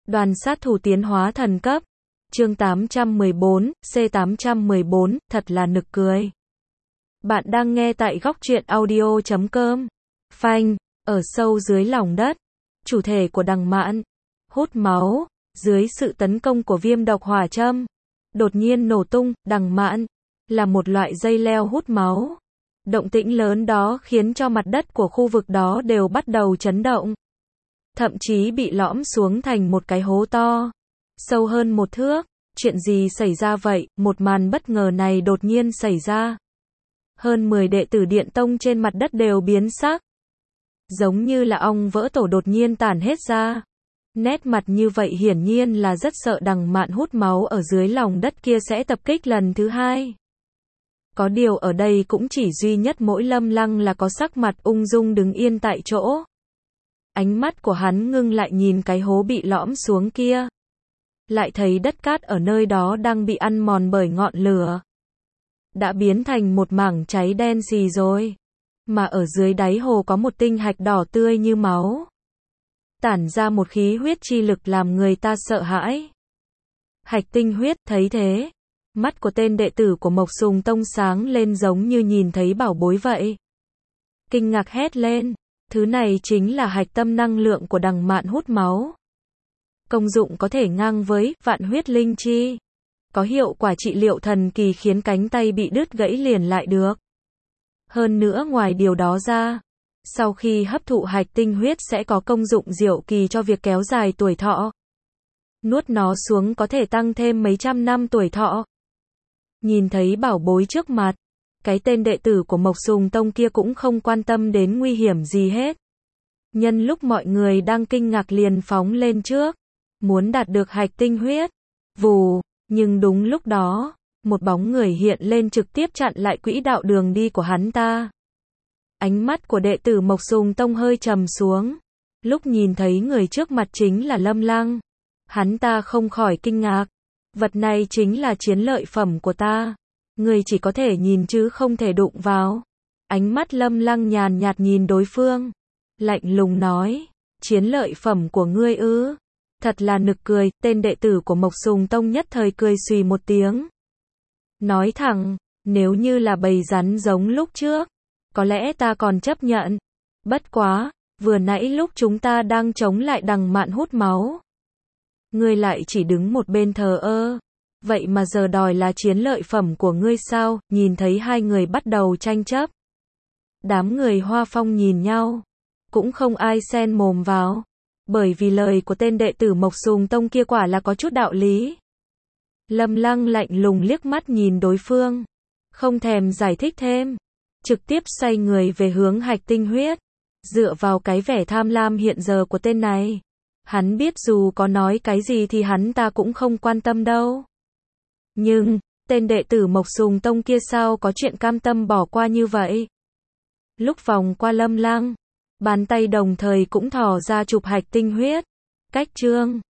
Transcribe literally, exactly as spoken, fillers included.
Đoàn sát thủ tiến hóa thần cấp. Chương tám trăm mười bốn, C tám trăm mười bốn, thật là nực cười. Bạn đang nghe tại góc truyện audio chấm com. Phanh, ở sâu dưới lòng đất, chủ thể của Đằng Mạn hút máu, dưới sự tấn công của viêm độc hỏa châm, đột nhiên nổ tung. Đằng Mạn là một loại dây leo hút máu. Động tĩnh lớn đó khiến cho mặt đất của khu vực đó đều bắt đầu chấn động. Thậm chí bị lõm xuống thành một cái hố to, sâu hơn một thước. Chuyện gì xảy ra vậy? Một màn bất ngờ này đột nhiên xảy ra. Hơn mười đệ tử Điện Tông trên mặt đất đều biến sắc. Giống như là ong vỡ tổ đột nhiên tản hết ra. Nét mặt như vậy hiển nhiên là rất sợ Đằng Mạn hút máu ở dưới lòng đất kia sẽ tập kích lần thứ hai. Có điều ở đây cũng chỉ duy nhất mỗi Lâm Lăng là có sắc mặt ung dung đứng yên tại chỗ. Ánh mắt của hắn ngưng lại nhìn cái hố bị lõm xuống kia. Lại thấy đất cát ở nơi đó đang bị ăn mòn bởi ngọn lửa. Đã biến thành một mảng cháy đen xì rồi. Mà ở dưới đáy hồ có một tinh hạch đỏ tươi như máu. Tản ra một khí huyết chi lực làm người ta sợ hãi. Hạch tinh huyết, thấy thế. Mắt của tên đệ tử của Mộc Sùng Tông sáng lên giống như nhìn thấy bảo bối vậy. Kinh ngạc hét lên. Thứ này chính là hạch tâm năng lượng của Đằng Mạn hút máu. Công dụng có thể ngang với vạn huyết linh chi. Có hiệu quả trị liệu thần kỳ khiến cánh tay bị đứt gãy liền lại được. Hơn nữa ngoài điều đó ra, sau khi hấp thụ hạch tinh huyết sẽ có công dụng diệu kỳ cho việc kéo dài tuổi thọ. Nuốt nó xuống có thể tăng thêm mấy trăm năm tuổi thọ. Nhìn thấy bảo bối trước mặt, cái tên đệ tử của Mộc Sùng Tông kia cũng không quan tâm đến nguy hiểm gì hết. Nhân lúc mọi người đang kinh ngạc liền phóng lên trước, muốn đạt được hạch tinh huyết. Vù, nhưng đúng lúc đó, một bóng người hiện lên trực tiếp chặn lại quỹ đạo đường đi của hắn ta. Ánh mắt của đệ tử Mộc Sùng Tông hơi trầm xuống. Lúc nhìn thấy người trước mặt chính là Lâm Lăng, hắn ta không khỏi kinh ngạc. Vật này chính là chiến lợi phẩm của ta. Người chỉ có thể nhìn chứ không thể đụng vào. Ánh mắt Lâm Lăng nhàn nhạt nhìn đối phương, lạnh lùng nói, chiến lợi phẩm của ngươi ư? Thật là nực cười. Tên đệ tử của Mộc Sùng Tông nhất thời cười xùy một tiếng. Nói thẳng, nếu như là bầy rắn giống lúc trước, có lẽ ta còn chấp nhận. Bất quá, vừa nãy lúc chúng ta đang chống lại Đằng Mạn hút máu, ngươi lại chỉ đứng một bên thờ ơ. Vậy mà giờ đòi là chiến lợi phẩm của ngươi sao? Nhìn thấy hai người bắt đầu tranh chấp. Đám người Hoa Phong nhìn nhau, cũng không ai xen mồm vào. Bởi vì lời của tên đệ tử Mộc Sùng Tông kia quả là có chút đạo lý. Lâm Lăng lạnh lùng liếc mắt nhìn đối phương, không thèm giải thích thêm, trực tiếp xoay người về hướng hạch tinh huyết. Dựa vào cái vẻ tham lam hiện giờ của tên này, hắn biết dù có nói cái gì thì hắn ta cũng không quan tâm đâu. Nhưng, tên đệ tử Mộc Sùng Tông kia sao có chuyện cam tâm bỏ qua như vậy? Lúc vòng qua Lâm Lăng, bàn tay đồng thời cũng thò ra chụp hạch tinh huyết. Cách chương